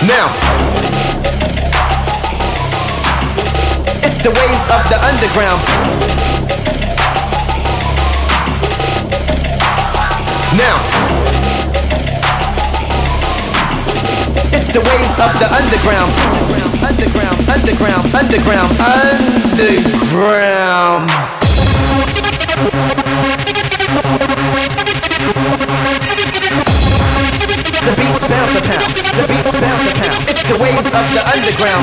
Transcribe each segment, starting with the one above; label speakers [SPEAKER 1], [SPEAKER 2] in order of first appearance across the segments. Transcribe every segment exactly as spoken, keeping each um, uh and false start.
[SPEAKER 1] Now, it's the ways of the underground. Now, it's the ways of the underground. Underground, underground, underground, underground. The beats bounce a pound. The beats bounce a pound. It's the ways of the underground.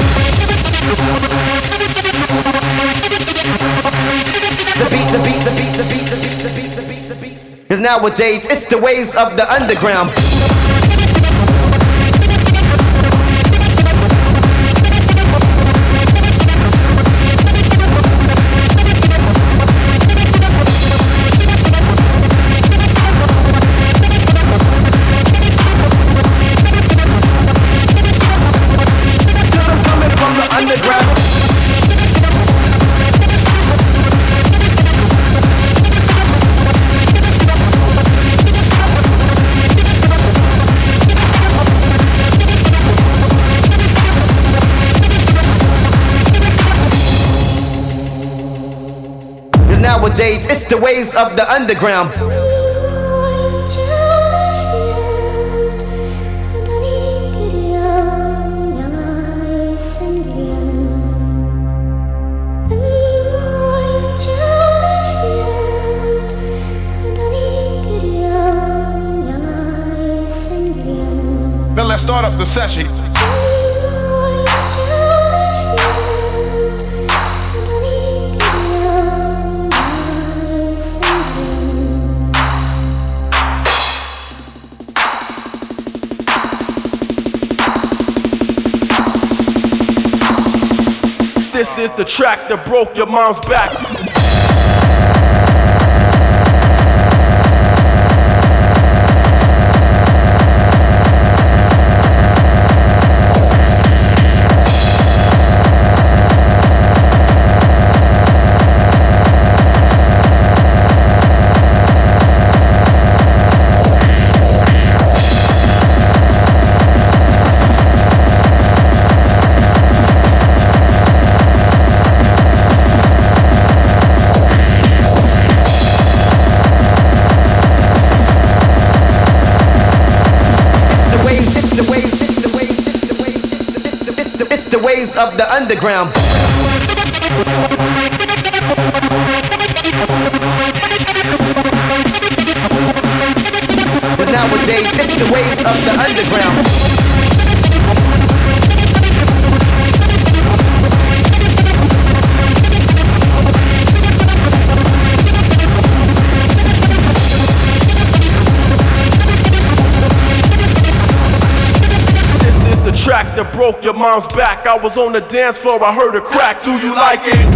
[SPEAKER 1] The beat, the beat, the beat, the beat, the beat, the beat, the beat, the beat. Cause nowadays it's the ways of the underground. Nowadays, it's the ways of the underground.
[SPEAKER 2] Then let's start up the session. This is the track that broke your mom's back.
[SPEAKER 1] Of the underground. But nowadays it's the ways of the underground.
[SPEAKER 2] Track that broke your mom's back. I was on the dance floor, I heard a crack. Do you like it?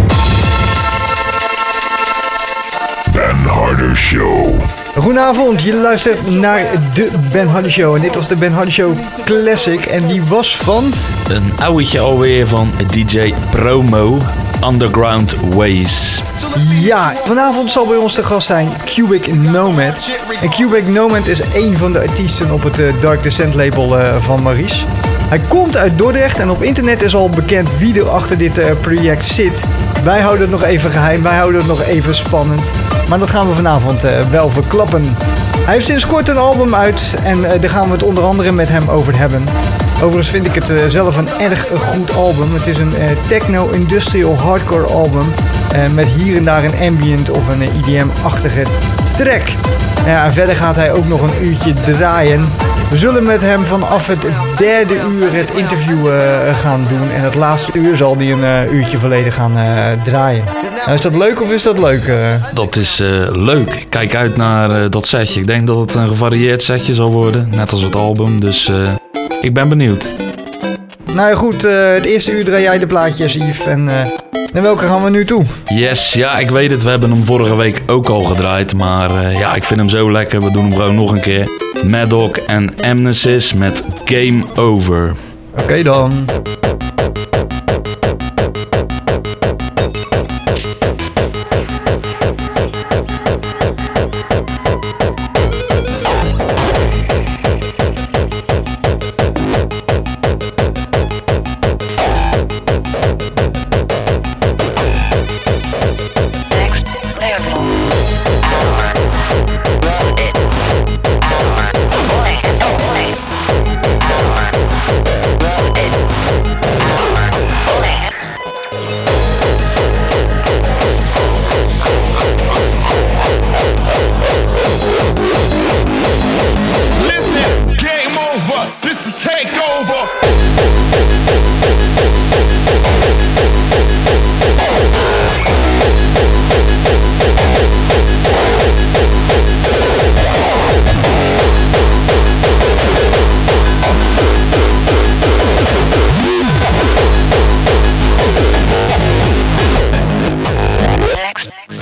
[SPEAKER 3] Ben Harder Show.
[SPEAKER 4] Goedenavond, je luistert naar de Ben Harder Show. En dit was de Ben Harder Show Classic. En die was van...
[SPEAKER 5] een ouwtje alweer van D J Promo, Underground Ways.
[SPEAKER 4] Ja, vanavond zal bij ons te gast zijn Cubic Nomad. En Cubic Nomad is een van de artiesten op het uh, Dark Descent label uh, van Maurice. Hij komt uit Dordrecht en op internet is al bekend wie er achter dit uh, project zit. Wij houden het nog even geheim, wij houden het nog even spannend. Maar dat gaan we vanavond uh, wel verklappen. Hij heeft sinds kort een album uit en uh, daar gaan we het onder andere met hem over hebben. Overigens vind ik het uh, zelf een erg goed album. Het is een uh, techno-industrial hardcore album. Uh, met hier en daar een ambient of een uh, I D M-achtige track. Ja, en verder gaat hij ook nog een uurtje draaien. We zullen met hem vanaf het derde uur het interview uh, gaan doen. En het laatste uur zal hij een uh, uurtje volledig gaan uh, draaien. Nou, is dat leuk of is dat leuk? Uh?
[SPEAKER 5] Dat is uh, leuk. Kijk uit naar uh, dat setje. Ik denk dat het een gevarieerd setje zal worden. Net als het album. Dus uh, ik ben benieuwd.
[SPEAKER 4] Nou ja, goed. Uh, het eerste uur draai jij de plaatjes, Yves. En uh, naar welke gaan we nu toe?
[SPEAKER 5] Yes, ja, ik weet het. We hebben hem vorige week ook al gedraaid. Maar uh, ja, ik vind hem zo lekker. We doen hem gewoon nog een keer. Maddock en Amnesis met Game Over.
[SPEAKER 4] Oké okay, dan.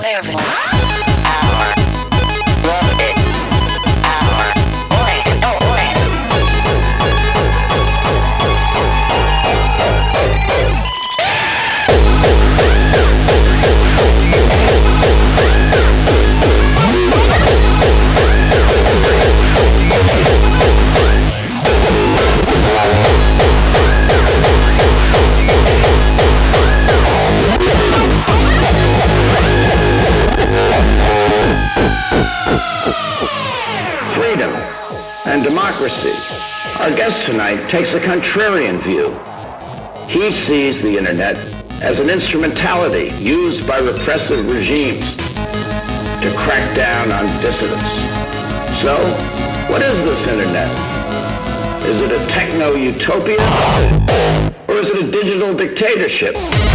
[SPEAKER 6] And democracy. Our guest tonight takes a contrarian view. He sees the internet as an instrumentality used by repressive regimes to crack down on dissidents. So, what is this internet? Is it a techno-utopia? Or is it a digital dictatorship?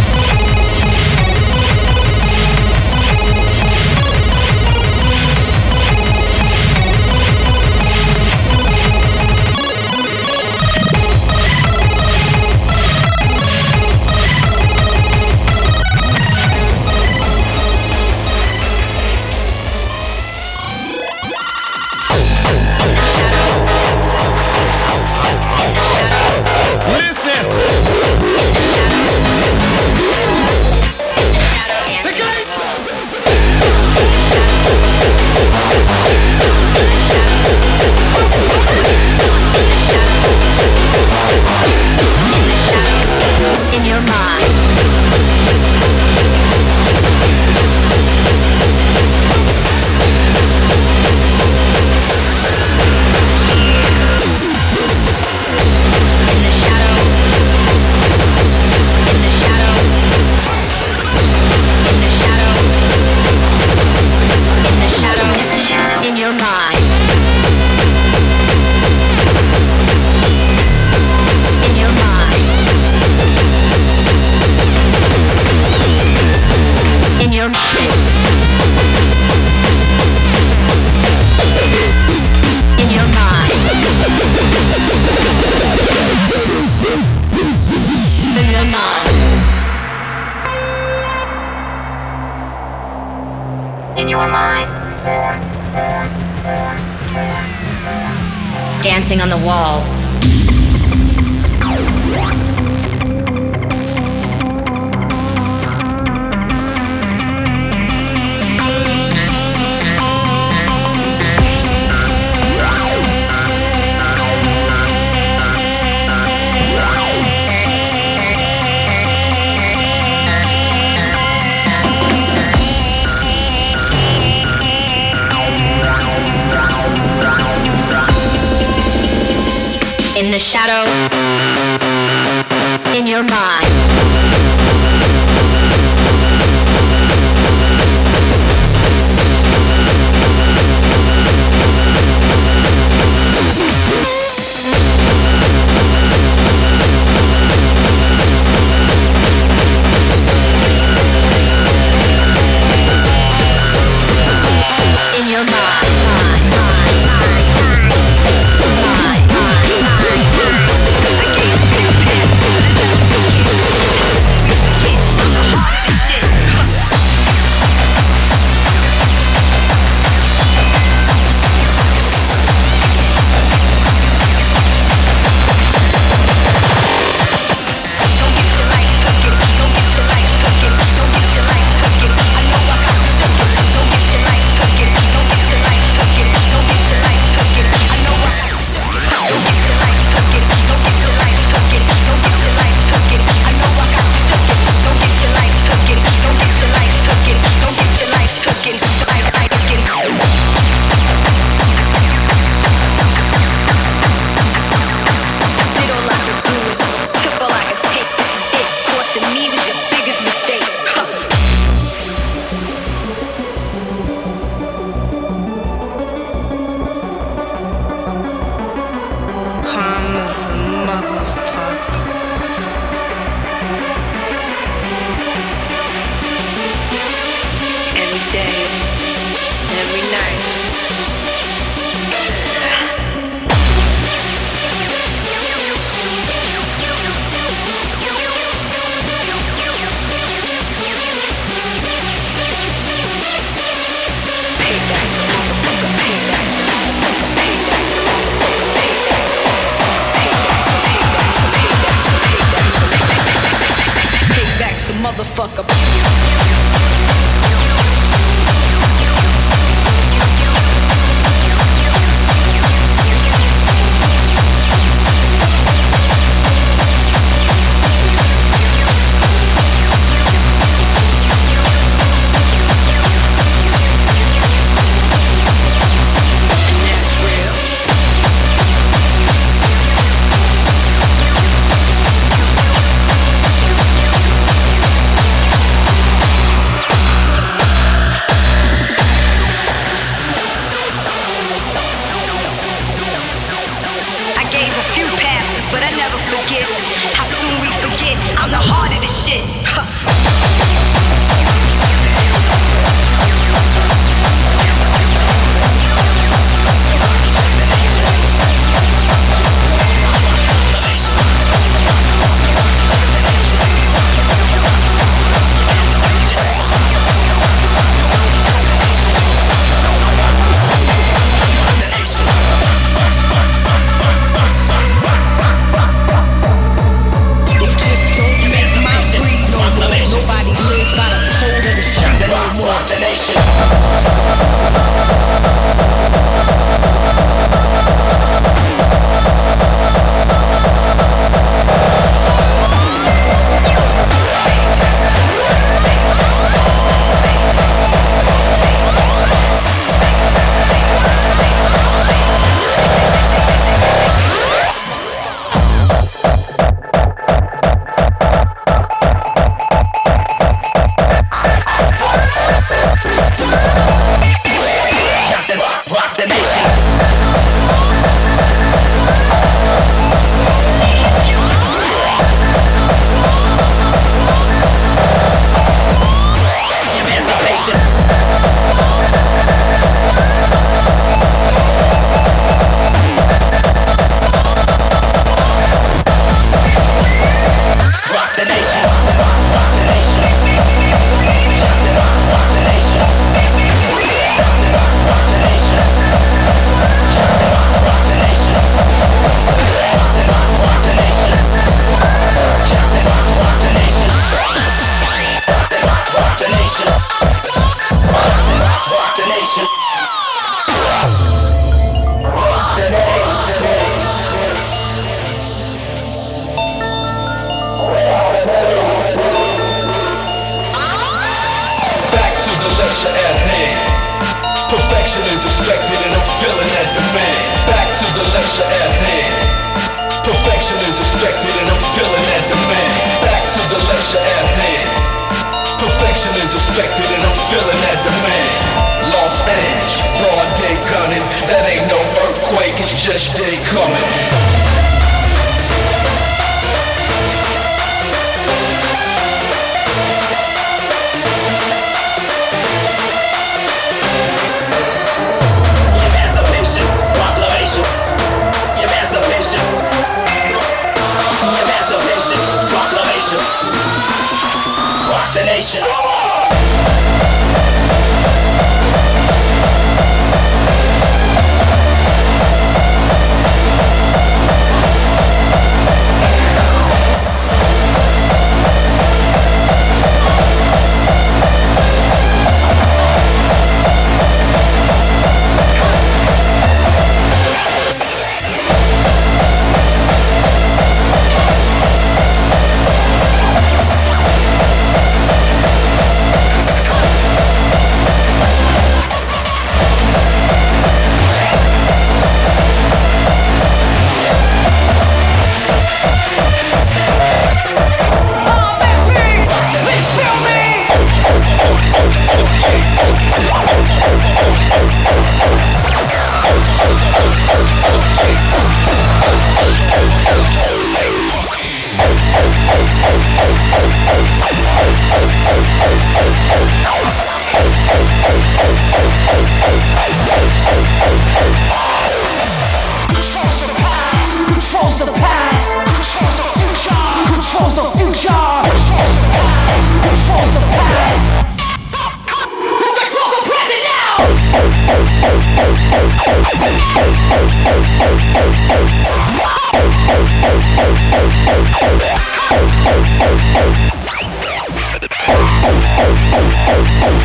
[SPEAKER 7] In your mind. Dancing on the walls. In the shadow, in your mind. In your mind. I can't
[SPEAKER 8] motherfucker.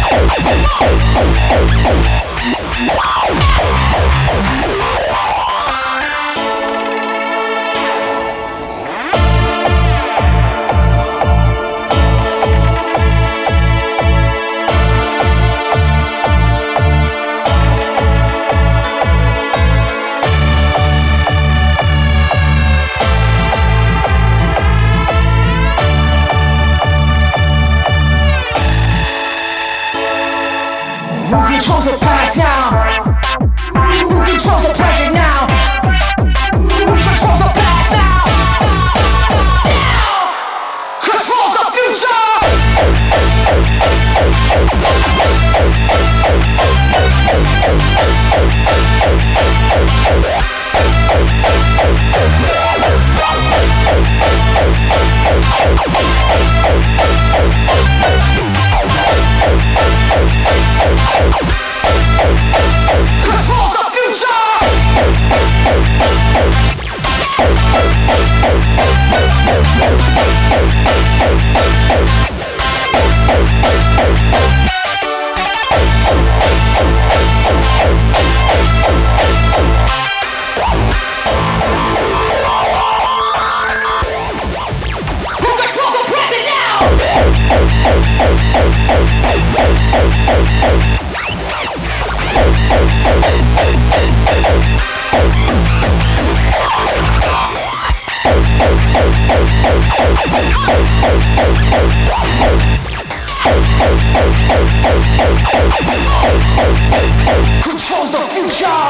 [SPEAKER 8] Controls the future.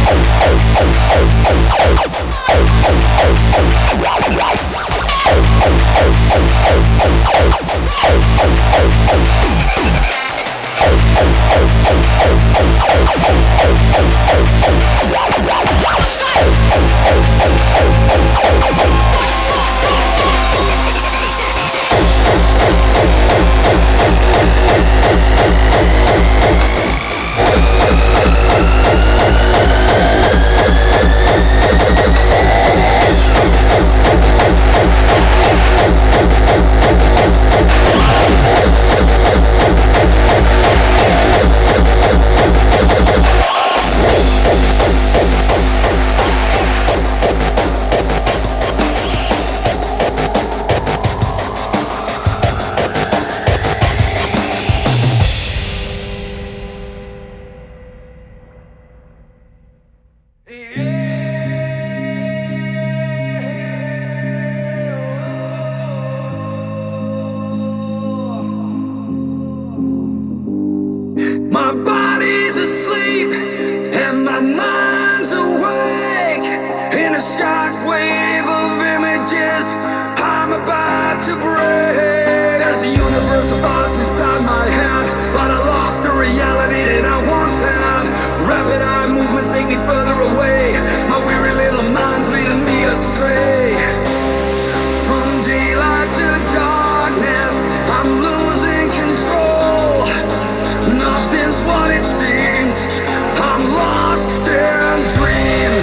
[SPEAKER 8] My body's asleep and my mind's awake. In a shockwave of images, I'm about to break. There's a universe of thoughts inside my head, but I lost the reality that I once had. Rapid eye movements take me further away. My weary little mind's leading me astray. From daylight to darkness, I'm losing control. Nothing's what it seems. I'm lost in dreams.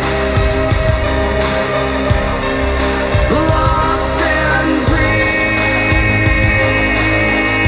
[SPEAKER 8] Lost in dreams.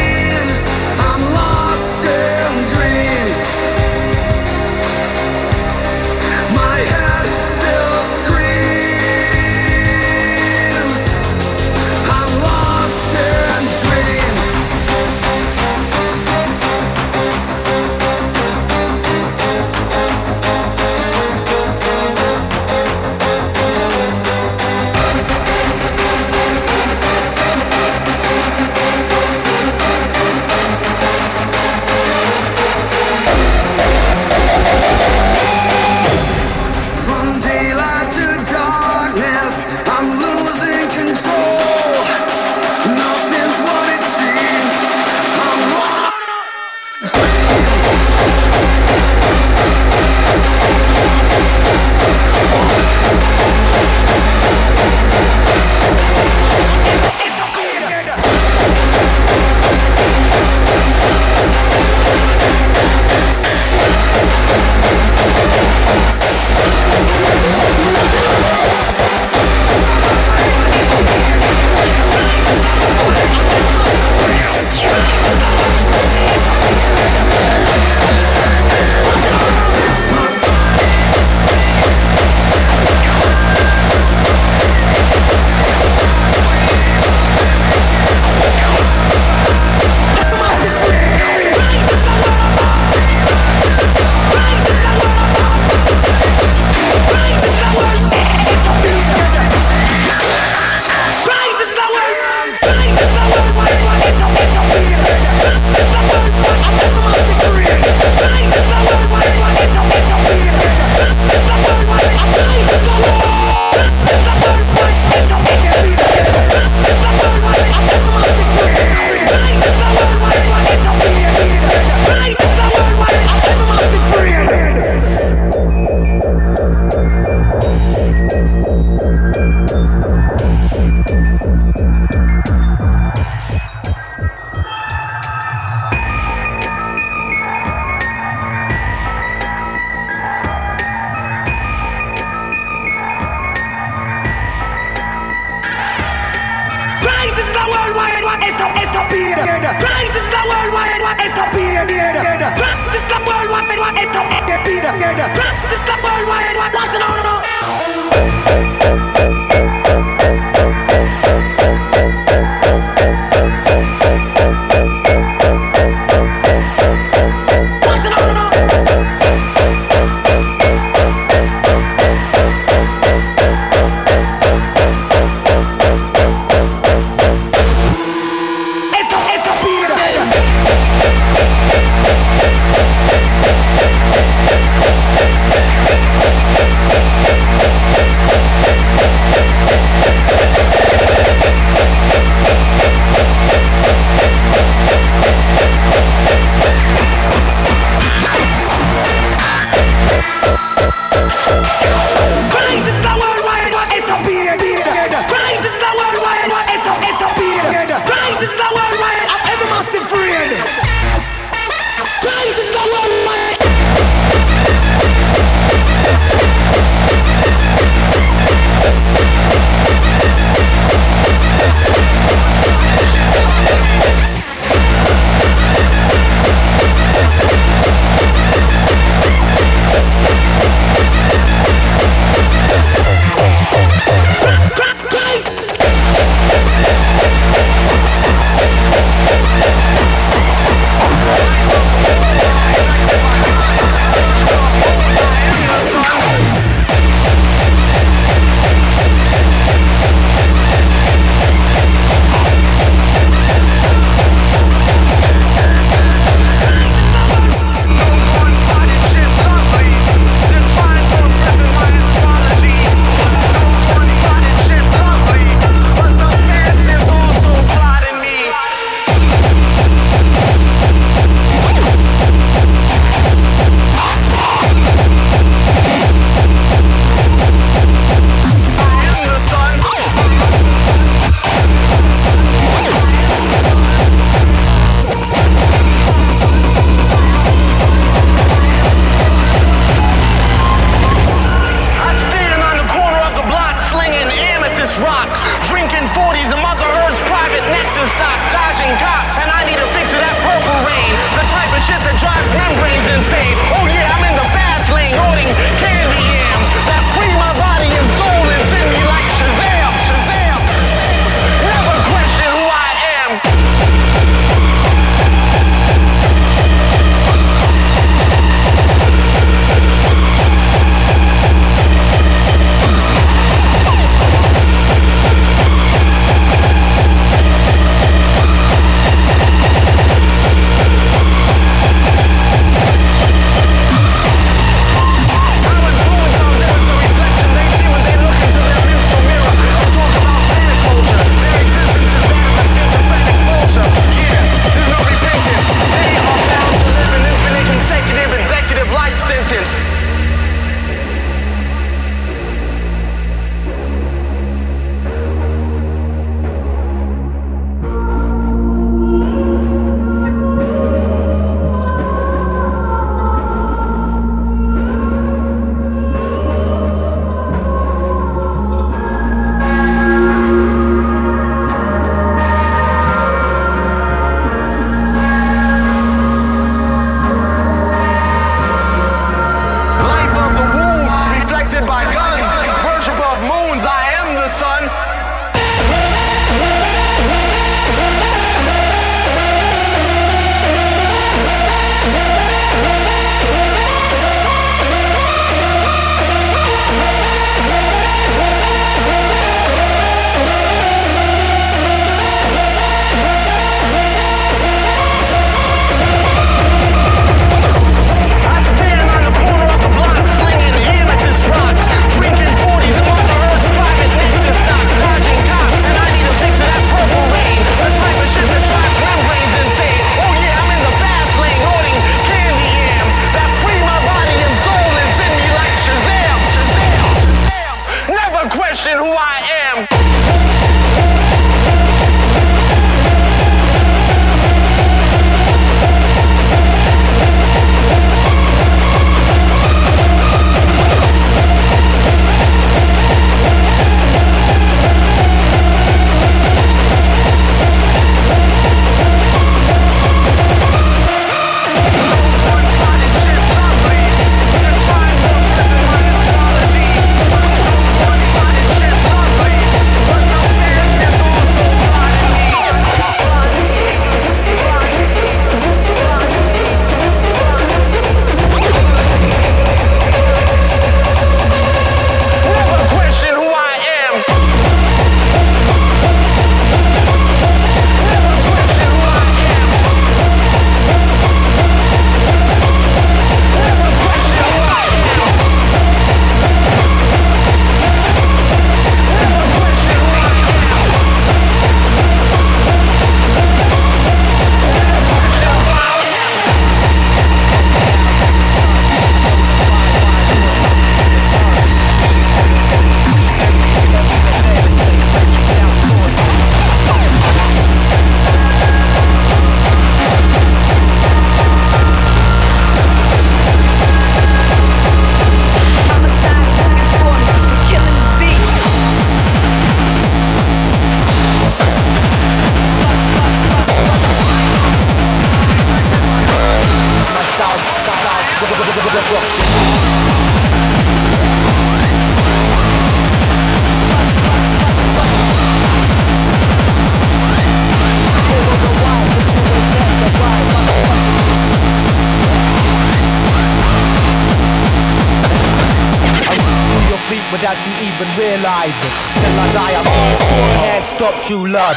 [SPEAKER 9] Without you even realizing, till I die, I'm can't stop true love.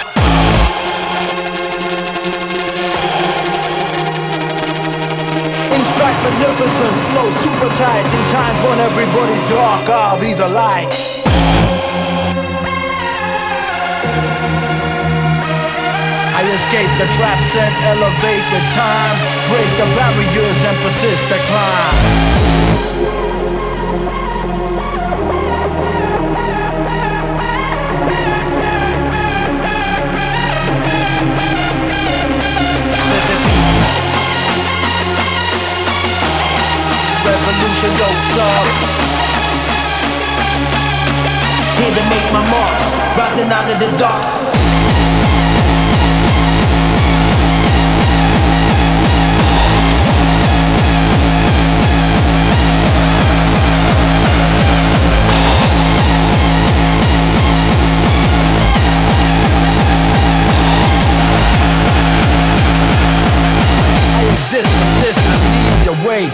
[SPEAKER 9] Insight, magnificent flow, super tight in times when everybody's dark. I'll be the light. I escape the trap set, elevate with time, break the barriers and persist to climb. Revolution go club. Here to make my mark, rising out of the dark. I exist, persist, and lead the way.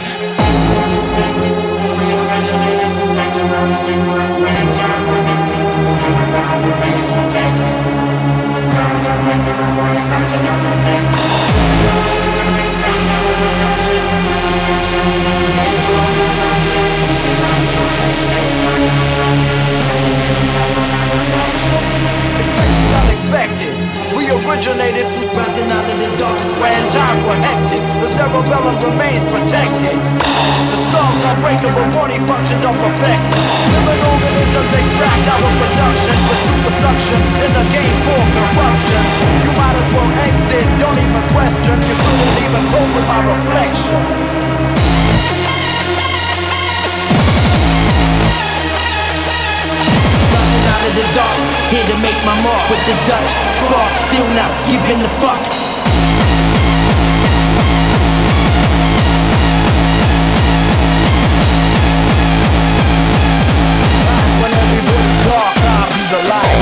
[SPEAKER 9] Unexpected. We originated through rising out of the dark when times were hectic. The cerebellum remains protected. The skull's unbreakable, body functions are perfected. Living organisms extract our productions with super suction in a game called corruption. You might as well exit, don't even question. You couldn't even cope with my reflection. Out of the dark, here to make my mark with the Dutch spark, still not giving the fuck. When everybody's dark, I'll be the light.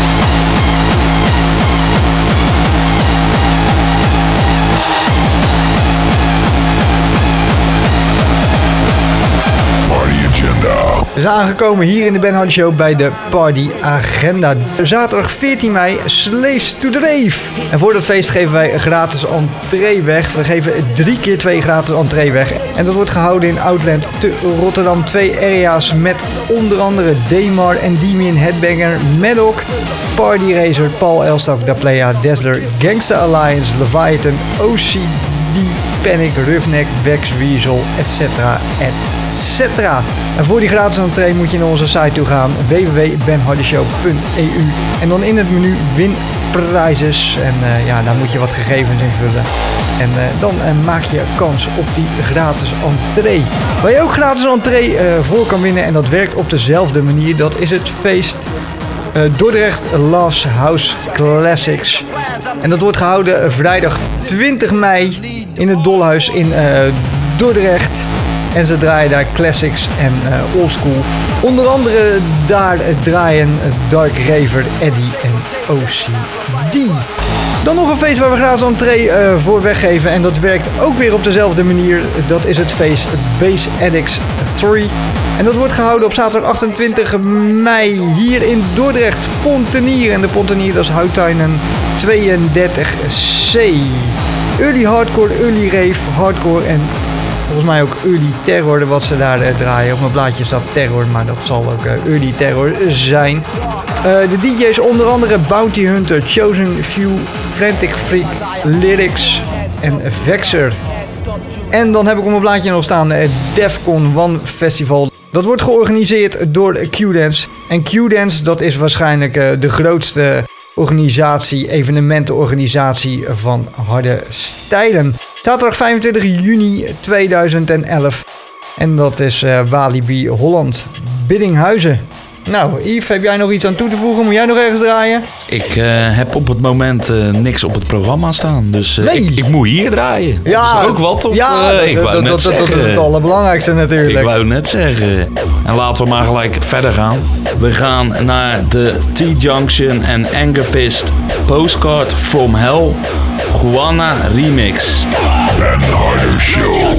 [SPEAKER 3] Party Agenda.
[SPEAKER 4] We zijn aangekomen hier in de Ben Hardy Show bij de Party Agenda. Zaterdag veertien mei, Slaves to the Rave. En voor dat feest geven wij een gratis entree weg. We geven drie keer twee gratis entree weg. En dat wordt gehouden in Outland te Rotterdam. Twee area's met onder andere Demar en Demian Headbanger, Maddock, Party Racer, Paul Elstaf, Da Playa, Dazzler, Gangsta Alliance, Leviathan, O C D, Panic, Roughneck, Vex, Weasel, et cetera, et cetera. En voor die gratis entree moet je naar onze site toe gaan, w w w punt ben hardy show punt e u. En dan in het menu win prizes. En uh, ja, daar moet je wat gegevens invullen. En uh, dan uh, maak je kans op die gratis entree. Waar je ook gratis entree uh, voor kan winnen, en dat werkt op dezelfde manier, dat is het feest uh, Dordrecht Loves House Classics. En dat wordt gehouden vrijdag twintig mei in het Dolhuis in uh, Dordrecht. En ze draaien daar classics en uh, oldschool. Onder andere daar draaien Dark Raver, Eddie en O C D. Dan nog een feest waar we gratis entree uh, voor weggeven. En dat werkt ook weer op dezelfde manier. Dat is het feest Bass Addicts drie. En dat wordt gehouden op zaterdag achtentwintig mei hier in Dordrecht, Pontenier. En de Pontenier, dat is Houttuinen tweeëndertig C. Early hardcore, early rave, hardcore en volgens mij ook early terror wat ze daar uh, draaien. Op mijn blaadje staat terror, maar dat zal ook uh, early terror zijn. Uh, de D J's onder andere Bounty Hunter, Chosen Few, Frantic Freak, Lyrics en Vexer. En dan heb ik op mijn blaadje nog staan het Defcon One Festival. Dat wordt georganiseerd door Q-Dance. En Q-Dance, dat is waarschijnlijk uh, de grootste organisatie, evenementenorganisatie van harde stijlen. Zaterdag vijfentwintig juni tweeduizend elf. En dat is uh, Walibi Holland, Biddinghuizen. Nou, Yves, heb jij nog iets aan toe te voegen? Moet jij nog ergens draaien?
[SPEAKER 5] Ik uh, heb op het moment uh, niks op het programma staan. Dus uh,
[SPEAKER 4] nee.
[SPEAKER 5] ik, ik moet hier draaien.
[SPEAKER 4] Ja,
[SPEAKER 5] dat is ook wat. Of,
[SPEAKER 4] ja,
[SPEAKER 5] uh, ik wou
[SPEAKER 4] dat,
[SPEAKER 5] net
[SPEAKER 4] dat,
[SPEAKER 5] zeggen.
[SPEAKER 4] dat is het allerbelangrijkste natuurlijk.
[SPEAKER 5] Ik wou net zeggen. En laten we maar gelijk verder gaan. We gaan naar de T-Junction en Angerfist Postcard from Hell Juana Remix.
[SPEAKER 3] And Harder Show.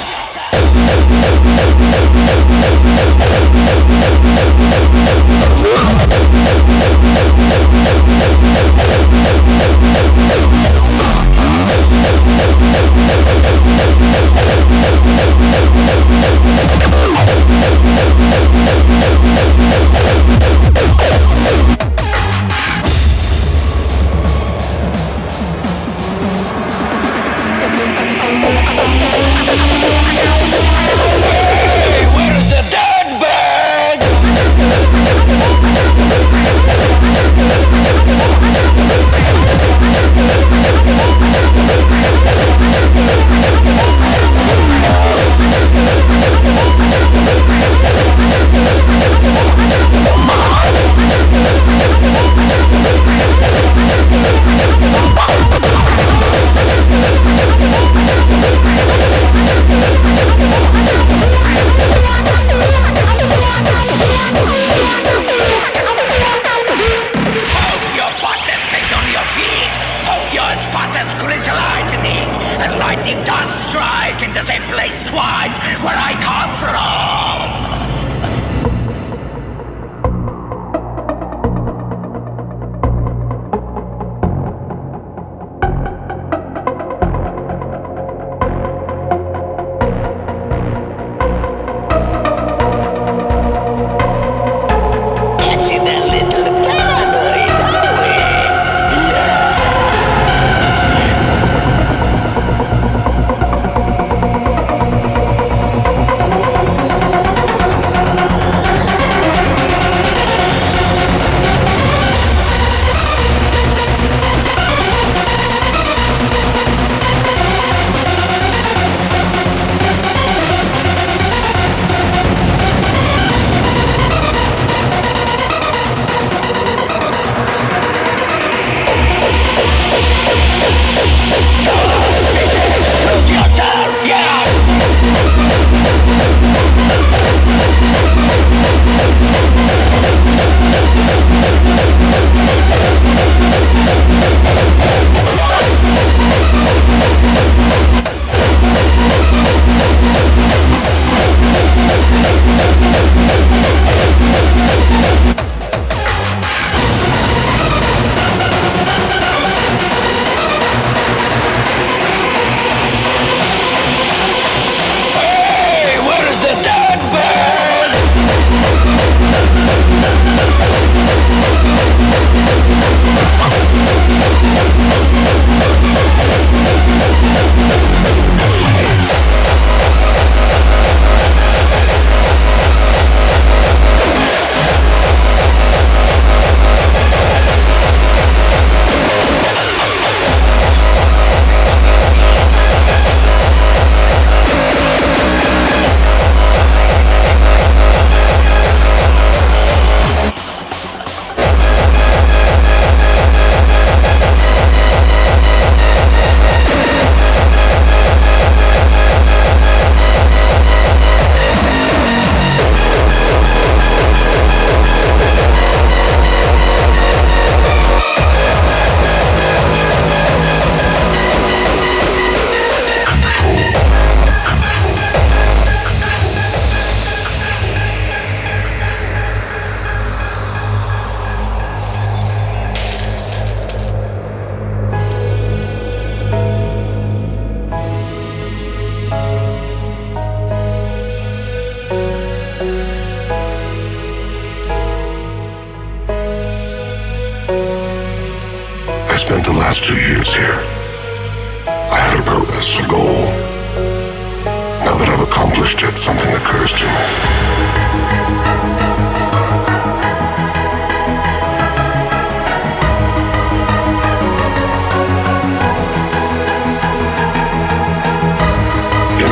[SPEAKER 3] spent the last two years here. I had a purpose, a goal. Now that I've accomplished it, something occurs to me.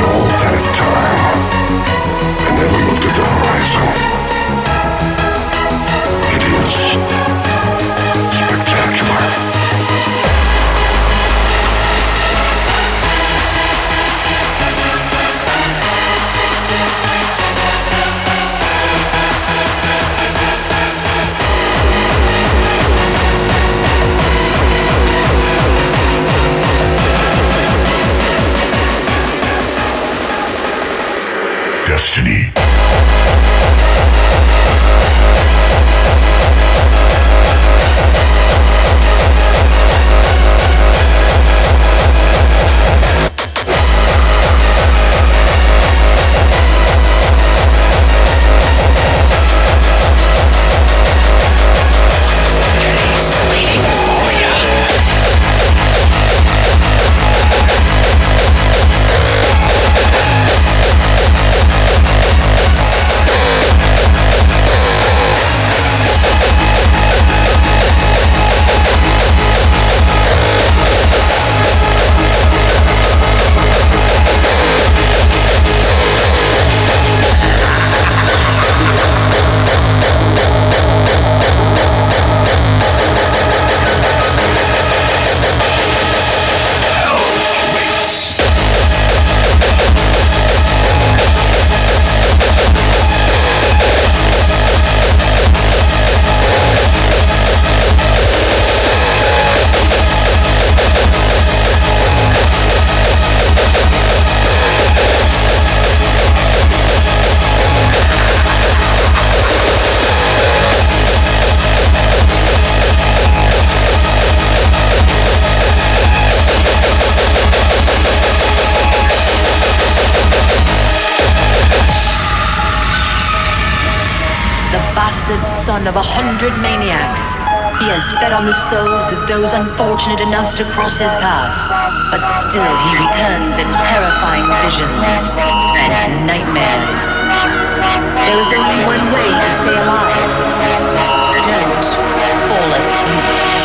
[SPEAKER 3] Time. I never looked at the horizon. destiny.
[SPEAKER 10] Son of a hundred maniacs. He has fed on the souls of those unfortunate enough to cross his path. But still he returns in terrifying visions and nightmares. There is only one way to stay alive. Don't fall asleep.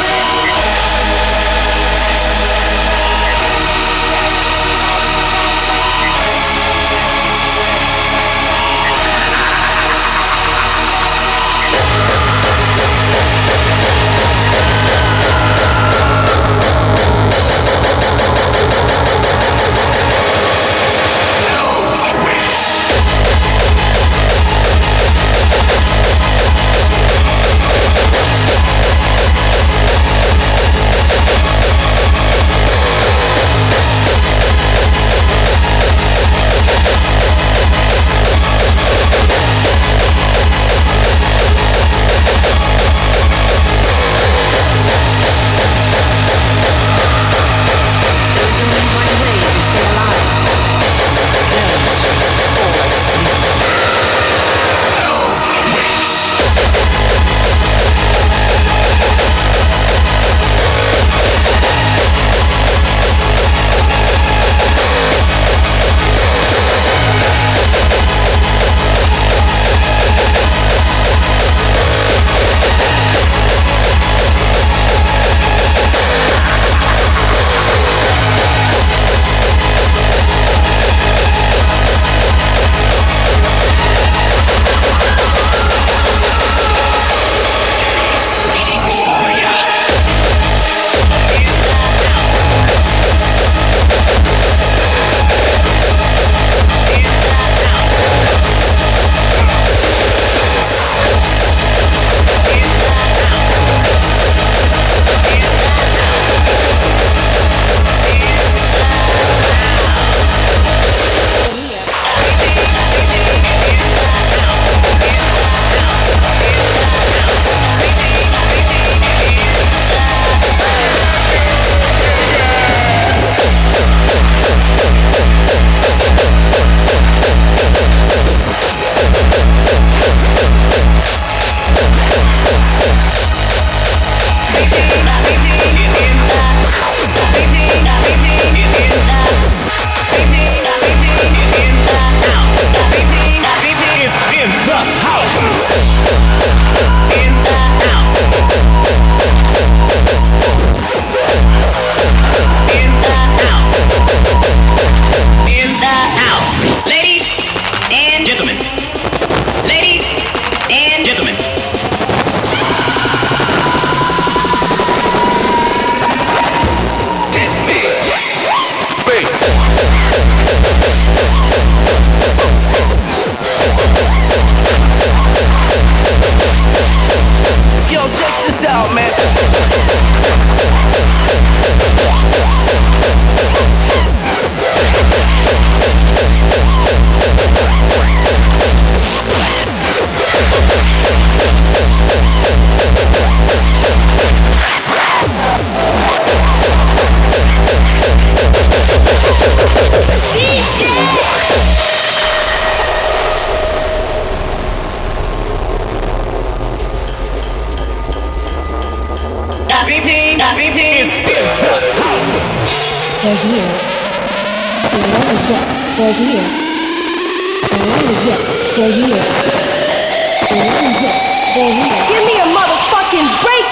[SPEAKER 11] yes, they're here. Oh yes, they're here. Oh yes, they're here.
[SPEAKER 12] Give me a motherfucking break!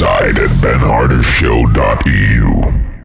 [SPEAKER 3] website at ben harder show dot e u.